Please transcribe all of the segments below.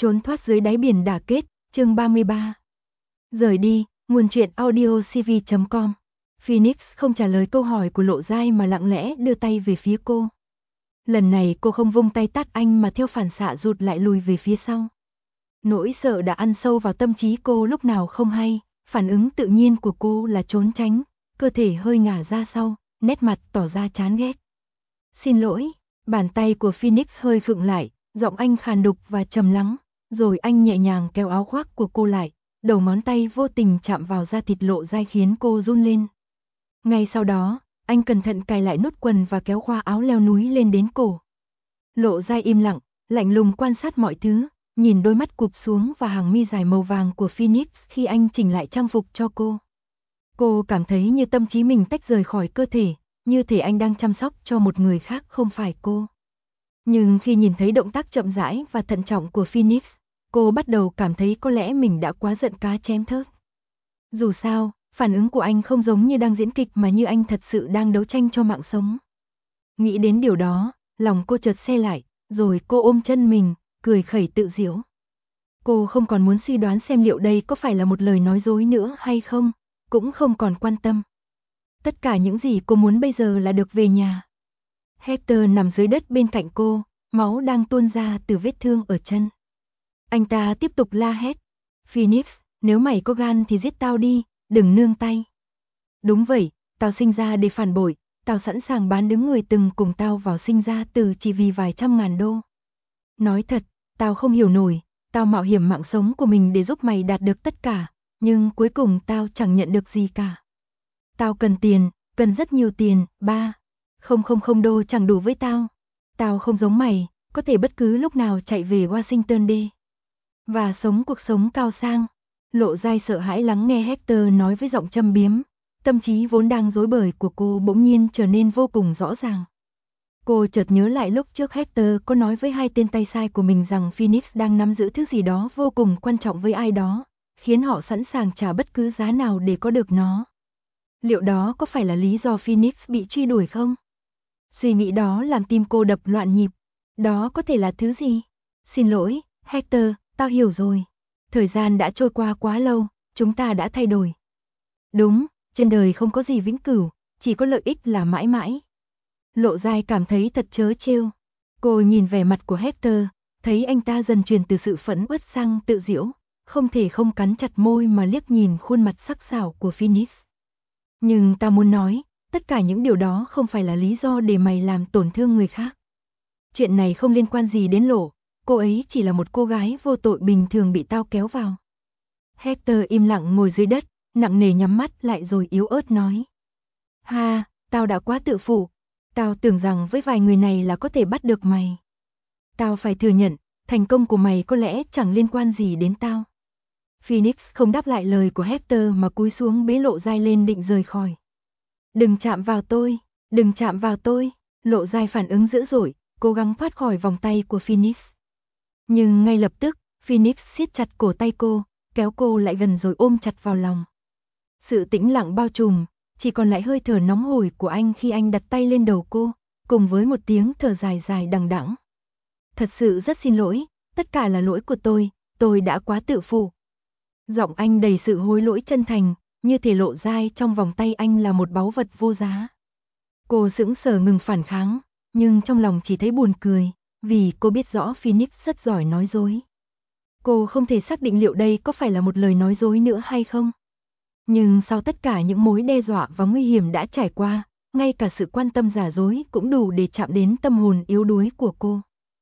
Trốn thoát dưới đáy biển đả kết, chương 33. Rời đi, nguồn truyện audiocv.com. Phoenix không trả lời câu hỏi của Lộ Giai mà lặng lẽ đưa tay về phía cô. Lần này cô không vung tay tát anh mà theo phản xạ rụt lại lùi về phía sau. Nỗi sợ đã ăn sâu vào tâm trí cô lúc nào không hay, phản ứng tự nhiên của cô là trốn tránh, cơ thể hơi ngả ra sau, nét mặt tỏ ra chán ghét. Xin lỗi, bàn tay của Phoenix hơi khựng lại, giọng anh khàn đục và trầm lắng, rồi anh nhẹ nhàng kéo áo khoác của cô lại, đầu ngón tay vô tình chạm vào da thịt Lộ Giai khiến cô run lên. Ngay sau đó, anh cẩn thận cài lại nút quần và kéo khoa áo leo núi lên đến cổ. Lộ Giai im lặng, lạnh lùng quan sát mọi thứ, nhìn đôi mắt cụp xuống và hàng mi dài màu vàng của Phoenix khi anh chỉnh lại trang phục cho cô. Cô cảm thấy như tâm trí mình tách rời khỏi cơ thể, như thể anh đang chăm sóc cho một người khác không phải cô. Nhưng khi nhìn thấy động tác chậm rãi và thận trọng của Phoenix, cô bắt đầu cảm thấy có lẽ mình đã quá giận cá chém thớt. Dù sao, phản ứng của anh không giống như đang diễn kịch mà như anh thật sự đang đấu tranh cho mạng sống. Nghĩ đến điều đó, lòng cô chợt se lại, rồi cô ôm chân mình, cười khẩy tự giễu. Cô không còn muốn suy đoán xem liệu đây có phải là một lời nói dối nữa hay không, cũng không còn quan tâm. Tất cả những gì cô muốn bây giờ là được về nhà. Hector nằm dưới đất bên cạnh cô, máu đang tuôn ra từ vết thương ở chân. Anh ta tiếp tục la hét. Phoenix, nếu mày có gan thì giết tao đi, đừng nương tay. Đúng vậy, tao sinh ra để phản bội, tao sẵn sàng bán đứng người từng cùng tao vào sinh ra từ chỉ vì vài trăm ngàn đô. Nói thật, tao không hiểu nổi, tao mạo hiểm mạng sống của mình để giúp mày đạt được tất cả, nhưng cuối cùng tao chẳng nhận được gì cả. Tao cần tiền, cần rất nhiều tiền, $3,000 đô chẳng đủ với tao. Tao không giống mày, có thể bất cứ lúc nào chạy về Washington D. Và sống cuộc sống cao sang. Lộ Giai sợ hãi lắng nghe Hector nói với giọng châm biếm, tâm trí vốn đang rối bời của cô bỗng nhiên trở nên vô cùng rõ ràng. Cô chợt nhớ lại lúc trước Hector có nói với hai tên tay sai của mình rằng Phoenix đang nắm giữ thứ gì đó vô cùng quan trọng với ai đó, khiến họ sẵn sàng trả bất cứ giá nào để có được nó. Liệu đó có phải là lý do Phoenix bị truy đuổi không? Suy nghĩ đó làm tim cô đập loạn nhịp. Đó có thể là thứ gì? Xin lỗi, Hector, tao hiểu rồi. Thời gian đã trôi qua quá lâu, chúng ta đã thay đổi. Đúng, trên đời không có gì vĩnh cửu, chỉ có lợi ích là mãi mãi. Lộ Giai cảm thấy thật trớ trêu. Cô nhìn vẻ mặt của Hector, thấy anh ta dần chuyển từ sự phẫn uất sang tự giễu, không thể không cắn chặt môi mà liếc nhìn khuôn mặt sắc sảo của Phoenix. Nhưng ta muốn nói, tất cả những điều đó không phải là lý do để mày làm tổn thương người khác. Chuyện này không liên quan gì đến Lộ, cô ấy chỉ là một cô gái vô tội bình thường bị tao kéo vào. Hector im lặng ngồi dưới đất, nặng nề nhắm mắt lại rồi yếu ớt nói. Ha, tao đã quá tự phụ, tao tưởng rằng với vài người này là có thể bắt được mày. Tao phải thừa nhận, thành công của mày có lẽ chẳng liên quan gì đến tao. Phoenix không đáp lại lời của Hector mà cúi xuống bế Lộ Giai lên định rời khỏi. Đừng chạm vào tôi, đừng chạm vào tôi. Lộ Giai phản ứng dữ dội, cố gắng thoát khỏi vòng tay của Phoenix. Nhưng ngay lập tức, Phoenix siết chặt cổ tay cô, kéo cô lại gần rồi ôm chặt vào lòng. Sự tĩnh lặng bao trùm, chỉ còn lại hơi thở nóng hổi của anh khi anh đặt tay lên đầu cô, cùng với một tiếng thở dài dài đằng đẵng. Thật sự rất xin lỗi, tất cả là lỗi của tôi đã quá tự phụ. Giọng anh đầy sự hối lỗi chân thành, như thể Lộ Giai trong vòng tay anh là một báu vật vô giá. Cô sững sờ ngừng phản kháng, nhưng trong lòng chỉ thấy buồn cười, vì cô biết rõ Phoenix rất giỏi nói dối. Cô không thể xác định liệu đây có phải là một lời nói dối nữa hay không. Nhưng sau tất cả những mối đe dọa và nguy hiểm đã trải qua, ngay cả sự quan tâm giả dối cũng đủ để chạm đến tâm hồn yếu đuối của cô.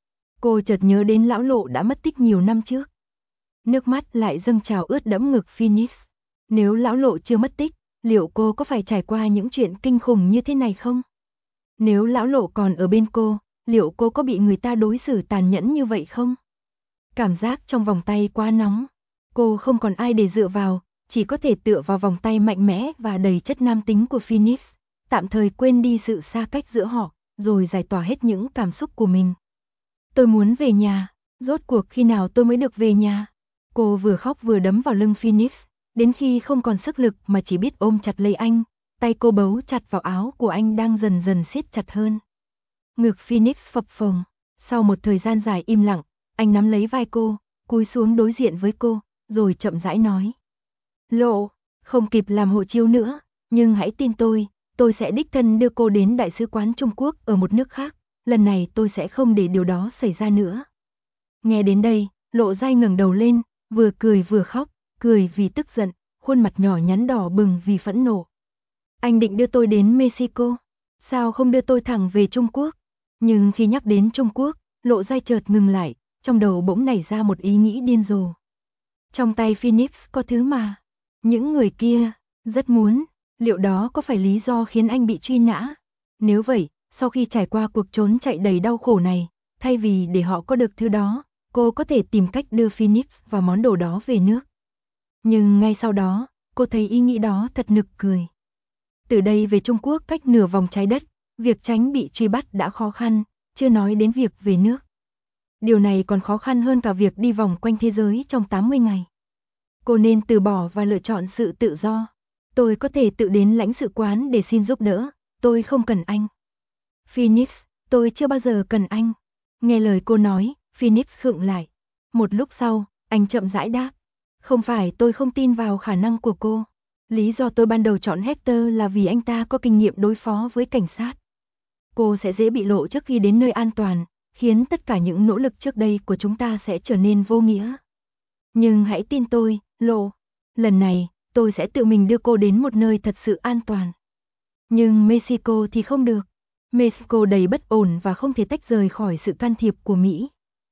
Cô chợt nhớ đến lão Lộ đã mất tích nhiều năm trước. Nước mắt lại dâng trào ướt đẫm ngực Phoenix. Nếu lão Lộ chưa mất tích, liệu cô có phải trải qua những chuyện kinh khủng như thế này không? Nếu lão Lộ còn ở bên cô, liệu cô có bị người ta đối xử tàn nhẫn như vậy không? Cảm giác trong vòng tay quá nóng. Cô không còn ai để dựa vào, chỉ có thể tựa vào vòng tay mạnh mẽ và đầy chất nam tính của Phoenix, tạm thời quên đi sự xa cách giữa họ, rồi giải tỏa hết những cảm xúc của mình. Tôi muốn về nhà, rốt cuộc khi nào tôi mới được về nhà? Cô vừa khóc vừa đấm vào lưng Phoenix, đến khi không còn sức lực mà chỉ biết ôm chặt lấy anh, tay cô bấu chặt vào áo của anh đang dần dần siết chặt hơn. Ngực Phoenix phập phồng, sau một thời gian dài im lặng, anh nắm lấy vai cô cúi xuống đối diện với cô, rồi chậm rãi nói. Lộ, không kịp làm hộ chiếu nữa, nhưng hãy tin tôi sẽ đích thân đưa cô đến Đại sứ quán Trung Quốc ở một nước khác, lần này tôi sẽ không để điều đó xảy ra nữa. Nghe đến đây, Lộ Giai ngẩng đầu lên, vừa cười vừa khóc, cười vì tức giận, khuôn mặt nhỏ nhắn đỏ bừng vì phẫn nộ. Anh định đưa tôi đến Mexico, sao không đưa tôi thẳng về Trung Quốc? Nhưng khi nhắc đến Trung Quốc, Lộ Giai chợt ngừng lại, trong đầu bỗng nảy ra một ý nghĩ điên rồ. Trong tay Phoenix có thứ mà những người kia rất muốn, liệu đó có phải lý do khiến anh bị truy nã? Nếu vậy, sau khi trải qua cuộc trốn chạy đầy đau khổ này, thay vì để họ có được thứ đó, cô có thể tìm cách đưa Phoenix và món đồ đó về nước. Nhưng ngay sau đó, cô thấy ý nghĩ đó thật nực cười. Từ đây về Trung Quốc cách nửa vòng trái đất, việc tránh bị truy bắt đã khó khăn, chưa nói đến việc về nước. Điều này còn khó khăn hơn cả việc đi vòng quanh thế giới trong 80 ngày. Cô nên từ bỏ và lựa chọn sự tự do. Tôi có thể tự đến lãnh sự quán để xin giúp đỡ, tôi không cần anh. Phoenix, tôi chưa bao giờ cần anh. Nghe lời cô nói, Phoenix khựng lại. Một lúc sau, anh chậm rãi đáp. Không phải tôi không tin vào khả năng của cô. Lý do tôi ban đầu chọn Hector là vì anh ta có kinh nghiệm đối phó với cảnh sát. Cô sẽ dễ bị lộ trước khi đến nơi an toàn, khiến tất cả những nỗ lực trước đây của chúng ta sẽ trở nên vô nghĩa. Nhưng hãy tin tôi, Lộ. Lần này, tôi sẽ tự mình đưa cô đến một nơi thật sự an toàn. Nhưng Mexico thì không được. Mexico đầy bất ổn và không thể tách rời khỏi sự can thiệp của Mỹ.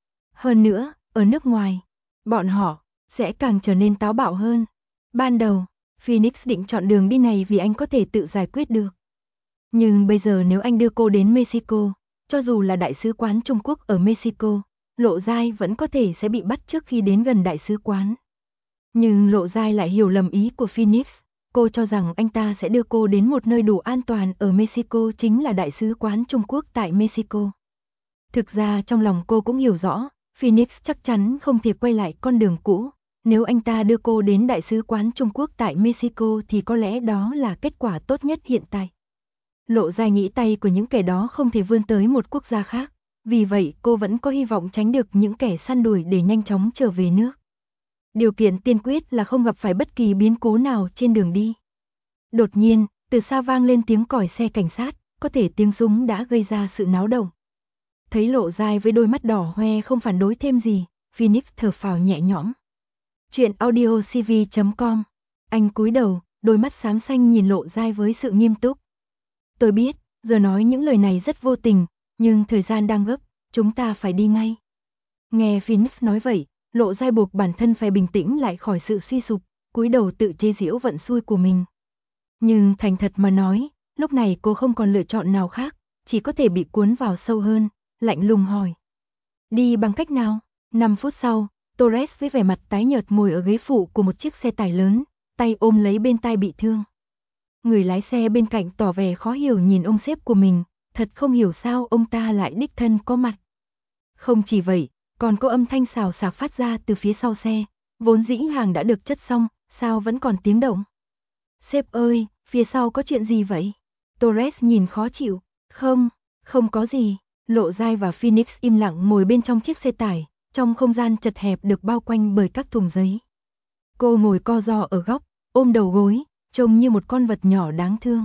Hơn nữa, ở nước ngoài, bọn họ sẽ càng trở nên táo bạo hơn. Ban đầu, Phoenix định chọn đường đi này vì anh có thể tự giải quyết được. Nhưng bây giờ nếu anh đưa cô đến Mexico, cho dù là Đại sứ quán Trung Quốc ở Mexico, Lộ Giai vẫn có thể sẽ bị bắt trước khi đến gần Đại sứ quán. Nhưng Lộ Giai lại hiểu lầm ý của Phoenix, cô cho rằng anh ta sẽ đưa cô đến một nơi đủ an toàn ở Mexico chính là Đại sứ quán Trung Quốc tại Mexico. Thực ra trong lòng cô cũng hiểu rõ, Phoenix chắc chắn không thể quay lại con đường cũ, nếu anh ta đưa cô đến Đại sứ quán Trung Quốc tại Mexico thì có lẽ đó là kết quả tốt nhất hiện tại. Lộ Giai nghĩ tay của những kẻ đó không thể vươn tới một quốc gia khác, vì vậy cô vẫn có hy vọng tránh được những kẻ săn đuổi để nhanh chóng trở về nước. Điều kiện tiên quyết là không gặp phải bất kỳ biến cố nào trên đường đi. Đột nhiên, từ xa vang lên tiếng còi xe cảnh sát, có thể tiếng súng đã gây ra sự náo động. Thấy Lộ Giai với đôi mắt đỏ hoe không phản đối thêm gì, Phoenix thở phào nhẹ nhõm. Chuyện audiocv.com. Anh cúi đầu, đôi mắt xám xanh nhìn Lộ Giai với sự nghiêm túc. Tôi biết, giờ nói những lời này rất vô tình, nhưng thời gian đang gấp, chúng ta phải đi ngay. Nghe Phoenix nói vậy, Lộ Giai buộc bản thân phải bình tĩnh lại khỏi sự suy sụp, cúi đầu tự chế giễu vận xui của mình. Nhưng thành thật mà nói, lúc này cô không còn lựa chọn nào khác, chỉ có thể bị cuốn vào sâu hơn, lạnh lùng hỏi. Đi bằng cách nào? 5 phút sau, Torres với vẻ mặt tái nhợt ngồi ở ghế phụ của một chiếc xe tải lớn, tay ôm lấy bên tai bị thương. Người lái xe bên cạnh tỏ vẻ khó hiểu nhìn ông sếp của mình, thật không hiểu sao ông ta lại đích thân có mặt. Không chỉ vậy, còn có âm thanh xào xạc phát ra từ phía sau xe, vốn dĩ hàng đã được chất xong, sao vẫn còn tiếng động? Sếp ơi, phía sau có chuyện gì vậy? Torres nhìn khó chịu. Không có gì. Lộ Giai và Phoenix im lặng ngồi bên trong chiếc xe tải, trong không gian chật hẹp được bao quanh bởi các thùng giấy. Cô ngồi co ro ở góc, ôm đầu gối, trông như một con vật nhỏ đáng thương.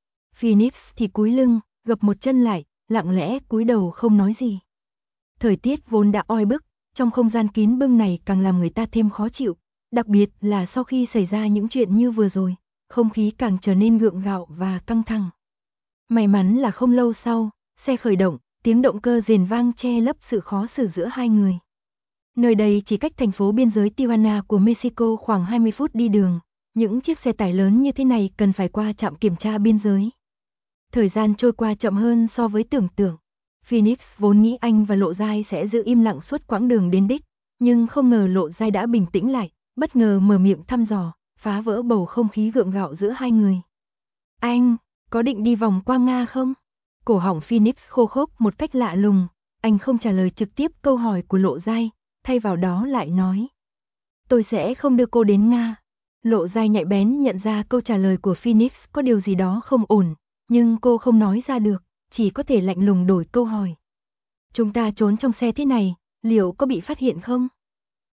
Phoenix thì cúi lưng, gập một chân lại, lặng lẽ cúi đầu không nói gì. Thời tiết vốn đã oi bức, trong không gian kín bưng này càng làm người ta thêm khó chịu, đặc biệt là sau khi xảy ra những chuyện như vừa rồi, không khí càng trở nên gượng gạo và căng thẳng. May mắn là không lâu sau, xe khởi động, tiếng động cơ rền vang che lấp sự khó xử giữa hai người. Nơi đây chỉ cách thành phố biên giới Tijuana của Mexico khoảng 20 phút đi đường, những chiếc xe tải lớn như thế này cần phải qua trạm kiểm tra biên giới. Thời gian trôi qua chậm hơn so với tưởng tượng. Phoenix vốn nghĩ anh và Lộ Giai sẽ giữ im lặng suốt quãng đường đến đích, nhưng không ngờ Lộ Giai đã bình tĩnh lại, bất ngờ mở miệng thăm dò, phá vỡ bầu không khí gượng gạo giữa hai người. Anh, có định đi vòng qua Nga không? Cổ họng Phoenix khô khốc một cách lạ lùng, anh không trả lời trực tiếp câu hỏi của Lộ Giai, thay vào đó lại nói. Tôi sẽ không đưa cô đến Nga. Lộ Giai nhạy bén nhận ra câu trả lời của Phoenix có điều gì đó không ổn, nhưng cô không nói ra được, chỉ có thể lạnh lùng đổi câu hỏi. Chúng ta trốn trong xe thế này, liệu có bị phát hiện không?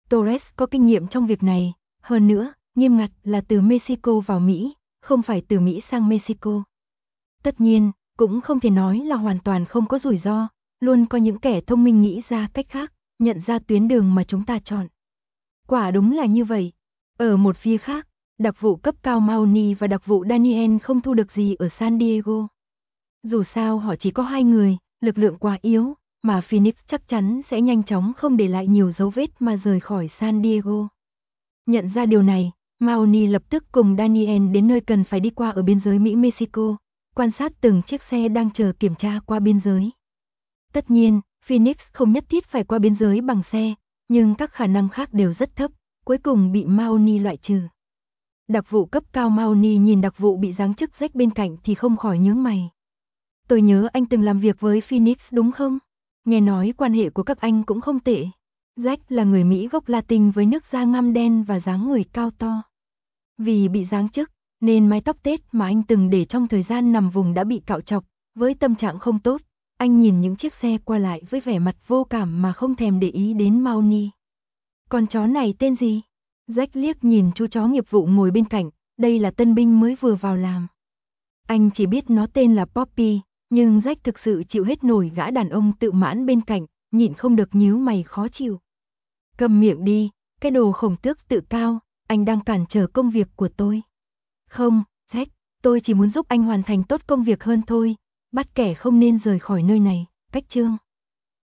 Torres có kinh nghiệm trong việc này, hơn nữa, nghiêm ngặt là từ Mexico vào Mỹ, không phải từ Mỹ sang Mexico. Tất nhiên, cũng không thể nói là hoàn toàn không có rủi ro, luôn có những kẻ thông minh nghĩ ra cách khác, nhận ra tuyến đường mà chúng ta chọn. Quả đúng là như vậy. Ở một phía khác, đặc vụ cấp cao Mahoney và đặc vụ Daniel không thu được gì ở San Diego. Dù sao họ chỉ có 2 người, lực lượng quá yếu, mà Phoenix chắc chắn sẽ nhanh chóng không để lại nhiều dấu vết mà rời khỏi San Diego. Nhận ra điều này, Mahoney lập tức cùng Daniel đến nơi cần phải đi qua ở biên giới Mỹ-Mexico, quan sát từng chiếc xe đang chờ kiểm tra qua biên giới. Tất nhiên, Phoenix không nhất thiết phải qua biên giới bằng xe, nhưng các khả năng khác đều rất thấp, cuối cùng bị Mahoney loại trừ. Đặc vụ cấp cao Mahoney nhìn đặc vụ bị giáng chức Jack bên cạnh thì không khỏi nhướng mày. Tôi nhớ anh từng làm việc với Phoenix đúng không? Nghe nói quan hệ của các anh cũng không tệ. Jack là người Mỹ gốc Latin với nước da ngăm đen và dáng người cao to. Vì bị giáng chức, nên mái tóc tết mà anh từng để trong thời gian nằm vùng đã bị cạo trọc, với tâm trạng không tốt. Anh nhìn những chiếc xe qua lại với vẻ mặt vô cảm mà không thèm để ý đến Mahoney. Con chó này tên gì? Jack liếc nhìn chú chó nghiệp vụ ngồi bên cạnh, đây là tân binh mới vừa vào làm. Anh chỉ biết nó tên là Poppy, nhưng Jack thực sự chịu hết nổi gã đàn ông tự mãn bên cạnh, nhịn không được nhíu mày khó chịu. Cầm miệng đi, cái đồ khổng tước tự cao, anh đang cản trở công việc của tôi. Không, Jack, tôi chỉ muốn giúp anh hoàn thành tốt công việc hơn thôi, bắt kẻ không nên rời khỏi nơi này, cách chương.